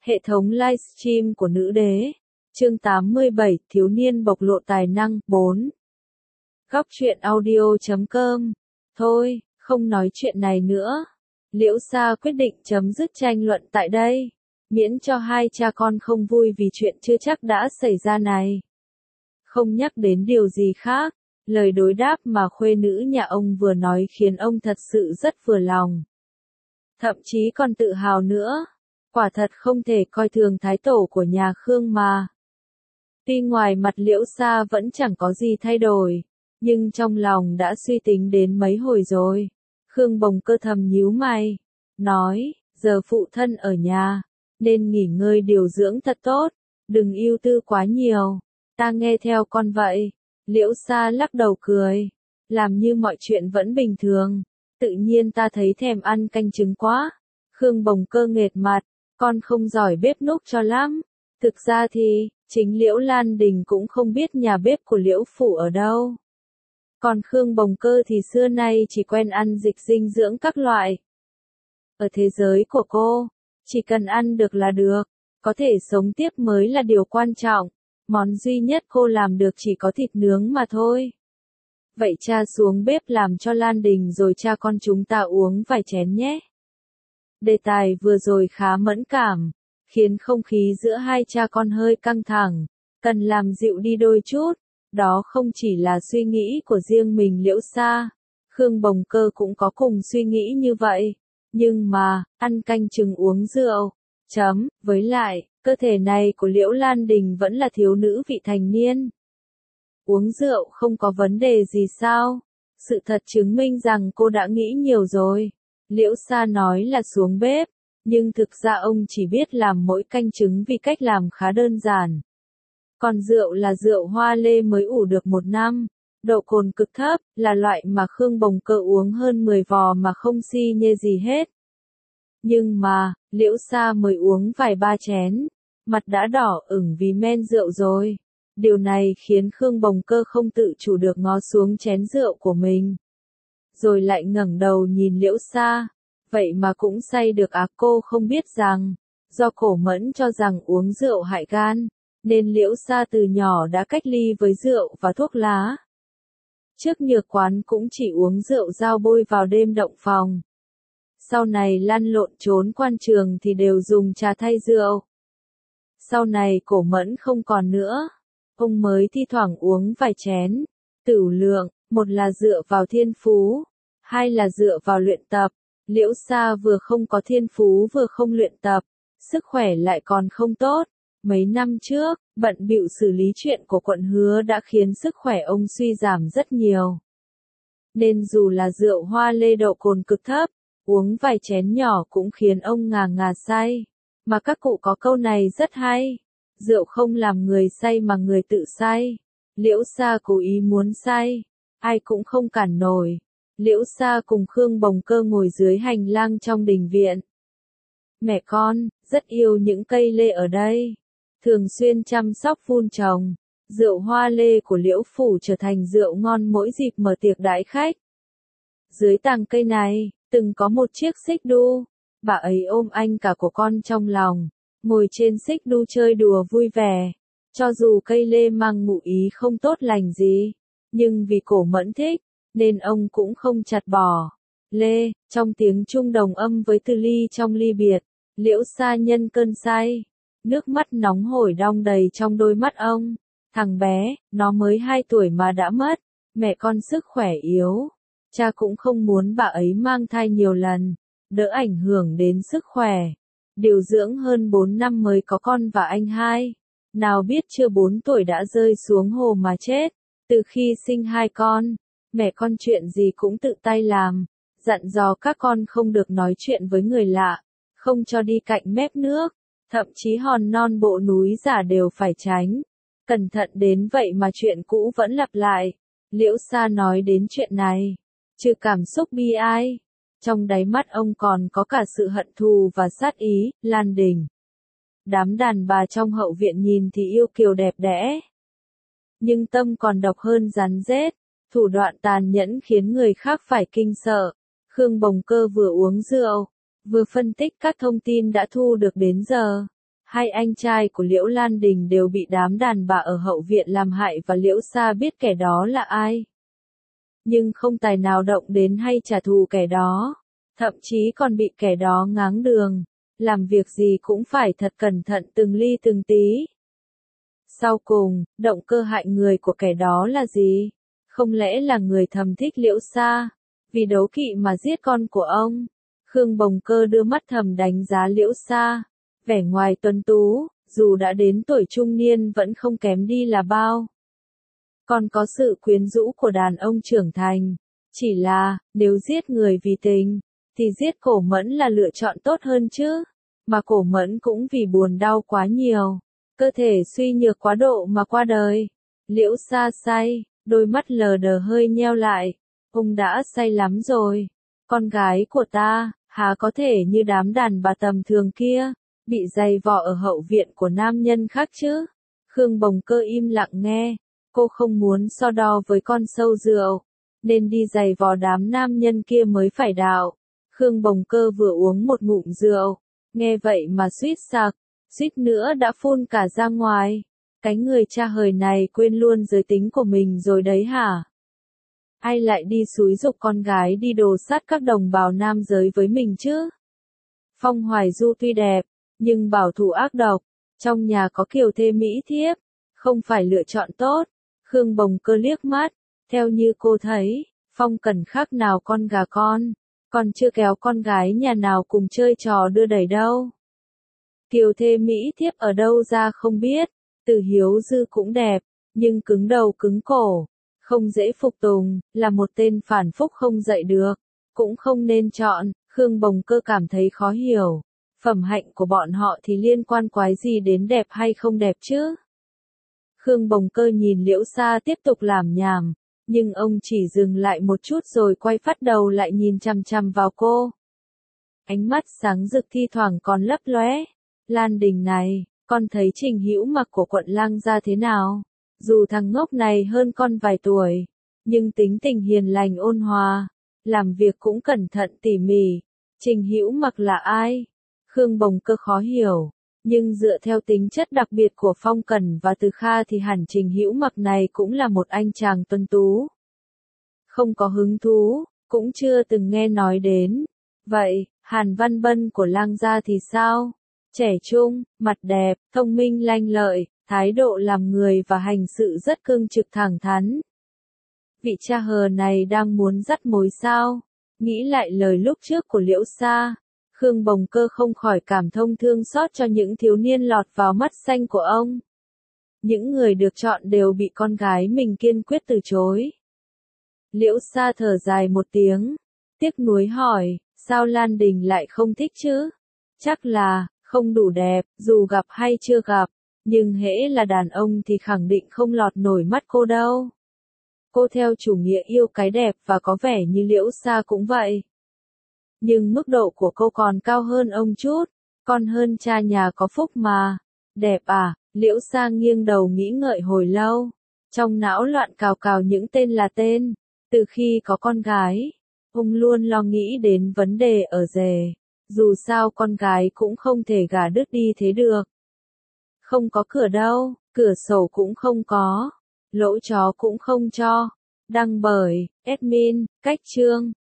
Hệ thống livestream của nữ đế. Chương 87, thiếu niên bộc lộ tài năng. 4. Góc truyện audio.com. Thôi, không nói chuyện này nữa. Liễu Sa quyết định chấm dứt tranh luận tại đây, miễn cho hai cha con không vui vì chuyện chưa chắc đã xảy ra này. Không nhắc đến điều gì khác, lời đối đáp mà khuê nữ nhà ông vừa nói khiến ông thật sự rất vừa lòng. Thậm chí còn tự hào nữa. Quả thật không thể coi thường thái tổ của nhà Khương mà. Tuy ngoài mặt Liễu Sa vẫn chẳng có gì thay đổi, nhưng trong lòng đã suy tính đến mấy hồi rồi. Khương Bồng Cơ thầm nhíu mày, nói, giờ phụ thân ở nhà, nên nghỉ ngơi điều dưỡng thật tốt, đừng ưu tư quá nhiều, ta nghe theo con vậy. Liễu Sa lắc đầu cười, làm như mọi chuyện vẫn bình thường, tự nhiên ta thấy thèm ăn canh trứng quá. Khương Bồng Cơ nghệt mặt, con không giỏi bếp núc cho lắm. Thực ra thì, chính Liễu Lan Đình cũng không biết nhà bếp của Liễu Phủ ở đâu. Còn Khương Bồng Cơ thì xưa nay chỉ quen ăn dịch dinh dưỡng các loại. Ở thế giới của cô, chỉ cần ăn được là được, có thể sống tiếp mới là điều quan trọng. Món duy nhất cô làm được chỉ có thịt nướng mà thôi. Vậy cha xuống bếp làm cho Lan Đình rồi cha con chúng ta uống vài chén nhé. Đề tài vừa rồi khá mẫn cảm, khiến không khí giữa hai cha con hơi căng thẳng, cần làm dịu đi đôi chút. Đó không chỉ là suy nghĩ của riêng mình Liễu Sa, Khương Bồng Cơ cũng có cùng suy nghĩ như vậy. Nhưng mà, ăn canh chừng uống rượu, với lại, cơ thể này của Liễu Lan Đình vẫn là thiếu nữ vị thành niên. Uống rượu không có vấn đề gì sao? Sự thật chứng minh rằng cô đã nghĩ nhiều rồi. Liễu Sa nói là xuống bếp, nhưng thực ra ông chỉ biết làm mỗi canh trứng vì cách làm khá đơn giản. Còn rượu là rượu hoa lê mới ủ được 1 năm, độ cồn cực thấp, là loại mà Khương Bồng Cơ uống hơn 10 vò mà không si nhê gì hết. Nhưng mà, Liễu Sa mới uống vài ba chén, mặt đã đỏ ửng vì men rượu rồi. Điều này khiến Khương Bồng Cơ không tự chủ được ngó xuống chén rượu của mình. Rồi lại ngẩng đầu nhìn Liễu Sa, vậy mà cũng say được à? Cô không biết rằng, do Cổ Mẫn cho rằng uống rượu hại gan, nên Liễu Sa từ nhỏ đã cách ly với rượu và thuốc lá. Trước Nhược Quán cũng chỉ uống rượu dao bôi vào đêm động phòng. Sau này lăn lộn trốn quan trường thì đều dùng trà thay rượu. Sau này Cổ Mẫn không còn nữa, ông mới thi thoảng uống vài chén. Tửu lượng, một là dựa vào thiên phú, hai là dựa vào luyện tập. Liễu Sa vừa không có thiên phú vừa không luyện tập, sức khỏe lại còn không tốt. Mấy năm trước, bận bịu xử lý chuyện của quận Hứa đã khiến sức khỏe ông suy giảm rất nhiều. Nên dù là rượu hoa lê độ cồn cực thấp, uống vài chén nhỏ cũng khiến ông ngà ngà say. Mà các cụ có câu này rất hay, rượu không làm người say mà người tự say. Liễu Sa cố ý muốn say, ai cũng không cản nổi. Liễu Sa cùng Khương Bồng Cơ ngồi dưới hành lang trong đình viện. Mẹ con, rất yêu những cây lê ở đây, thường xuyên chăm sóc vun trồng. Rượu hoa lê của Liễu Phủ trở thành rượu ngon mỗi dịp mở tiệc đãi khách. Dưới tàng cây này, từng có một chiếc xích đu, bà ấy ôm anh cả của con trong lòng, ngồi trên xích đu chơi đùa vui vẻ. Cho dù cây lê mang ngụ ý không tốt lành gì, nhưng vì Cổ Mẫn thích, nên ông cũng không chặt bỏ. Lê, trong tiếng chuông đồng âm với từ ly trong ly biệt, Liễu Sa nhân cơn say, nước mắt nóng hổi đong đầy trong đôi mắt ông. Thằng bé, nó mới 2 tuổi mà đã mất, mẹ con sức khỏe yếu. Cha cũng không muốn bà ấy mang thai nhiều lần, đỡ ảnh hưởng đến sức khỏe. Điều dưỡng hơn 4 năm mới có con và anh hai. Nào biết chưa 4 tuổi đã rơi xuống hồ mà chết. Từ khi sinh 2 con, mẹ con chuyện gì cũng tự tay làm, dặn dò các con không được nói chuyện với người lạ, không cho đi cạnh mép nước, thậm chí hòn non bộ núi giả đều phải tránh. Cẩn thận đến vậy mà chuyện cũ vẫn lặp lại. Liễu Sa nói đến chuyện này, trừ cảm xúc bi ai, trong đáy mắt ông còn có cả sự hận thù và sát ý. Lan Đình, đám đàn bà trong hậu viện nhìn thì yêu kiều đẹp đẽ, nhưng tâm còn độc hơn rắn rết, thủ đoạn tàn nhẫn khiến người khác phải kinh sợ. Khương Bồng Cơ vừa uống rượu, vừa phân tích các thông tin đã thu được đến giờ. Hai anh trai của Liễu Lan Đình đều bị đám đàn bà ở hậu viện làm hại và Liễu Sa biết kẻ đó là ai. Nhưng không tài nào động đến hay trả thù kẻ đó, thậm chí còn bị kẻ đó ngáng đường, làm việc gì cũng phải thật cẩn thận từng ly từng tí. Sau cùng, động cơ hại người của kẻ đó là gì? Không lẽ là người thầm thích Liễu Sa, vì đố kỵ mà giết con của ông? Khương Bồng Cơ đưa mắt thầm đánh giá Liễu Sa, vẻ ngoài tuấn tú, dù đã đến tuổi trung niên vẫn không kém đi là bao. Còn có sự quyến rũ của đàn ông trưởng thành, chỉ là, nếu giết người vì tình, thì giết Cổ Mẫn là lựa chọn tốt hơn chứ, mà Cổ Mẫn cũng vì buồn đau quá nhiều, cơ thể suy nhược quá độ mà qua đời. Liễu Sa say, đôi mắt lờ đờ hơi nheo lại, ông đã say lắm rồi, con gái của ta, há có thể như đám đàn bà tầm thường kia, bị giày vò ở hậu viện của nam nhân khác chứ. Khương Bồng Cơ im lặng nghe, cô không muốn so đo với con sâu rượu, nên đi giày vò đám nam nhân kia mới phải đạo. Khương Bồng Cơ vừa uống một ngụm rượu, nghe vậy mà suýt sặc, suýt nữa đã phun cả ra ngoài. Cái người cha hời này quên luôn giới tính của mình rồi đấy hả? Ai lại đi xúi giục con gái đi đồ sát các đồng bào nam giới với mình chứ? Phong Hoài Du tuy đẹp, nhưng bảo thủ ác độc, trong nhà có kiều thê mỹ thiếp, không phải lựa chọn tốt. Khương Bồng Cơ liếc mắt, theo như cô thấy, Phong Cẩn khác nào con gà con, còn chưa kéo con gái nhà nào cùng chơi trò đưa đẩy đâu. Kiều thê mỹ thiếp ở đâu ra không biết, Từ Hiếu Dư cũng đẹp, nhưng cứng đầu cứng cổ, không dễ phục tùng, là một tên phản phúc không dạy được, cũng không nên chọn. Khương Bồng Cơ cảm thấy khó hiểu, phẩm hạnh của bọn họ thì liên quan quái gì đến đẹp hay không đẹp chứ? Khương Bồng Cơ nhìn Liễu Sa tiếp tục làm nhảm, nhưng ông chỉ dừng lại một chút rồi quay phát đầu lại nhìn chằm chằm vào cô. Ánh mắt sáng rực thi thoảng còn lấp lóe. Lan Đình này, con thấy Trình Hữu Mặc của quận Lang Gia thế nào? Dù thằng ngốc này hơn con vài tuổi, nhưng tính tình hiền lành ôn hòa, làm việc cũng cẩn thận tỉ mỉ. Trình Hữu Mặc là ai? Khương Bồng Cơ khó hiểu, nhưng dựa theo tính chất đặc biệt của Phong Cẩn và Từ Kha thì hẳn Trình Hữu Mặc này cũng là một anh chàng tuấn tú. Không có hứng thú, cũng chưa từng nghe nói đến. Vậy, Hàn Văn Bân của Lang Gia thì sao? Trẻ trung, mặt đẹp, thông minh lanh lợi, thái độ làm người và hành sự rất cương trực thẳng thắn. Vị cha hờ này đang muốn dắt mối sao? Nghĩ lại lời lúc trước của Liễu Sa, Khương Bồng Cơ không khỏi cảm thông thương xót cho những thiếu niên lọt vào mắt xanh của ông. Những người được chọn đều bị con gái mình kiên quyết từ chối. Liễu Sa thở dài một tiếng, tiếc nuối hỏi, sao Lan Đình lại không thích chứ? Chắc là, không đủ đẹp, dù gặp hay chưa gặp, nhưng hễ là đàn ông thì khẳng định không lọt nổi mắt cô đâu. Cô theo chủ nghĩa yêu cái đẹp và có vẻ như Liễu Sa cũng vậy. Nhưng mức độ của cô còn cao hơn ông chút, còn hơn cha nhà có phúc mà. Đẹp à? Liễu Sa nghiêng đầu nghĩ ngợi hồi lâu, trong não loạn cào cào những tên là tên. Từ khi có con gái, ông luôn lo nghĩ đến vấn đề ở rể. Dù sao con gái cũng không thể gả đứt đi thế được. Không có cửa đâu, cửa sổ cũng không có, lỗ chó cũng không cho. Đăng bởi, admin, Cách Chương.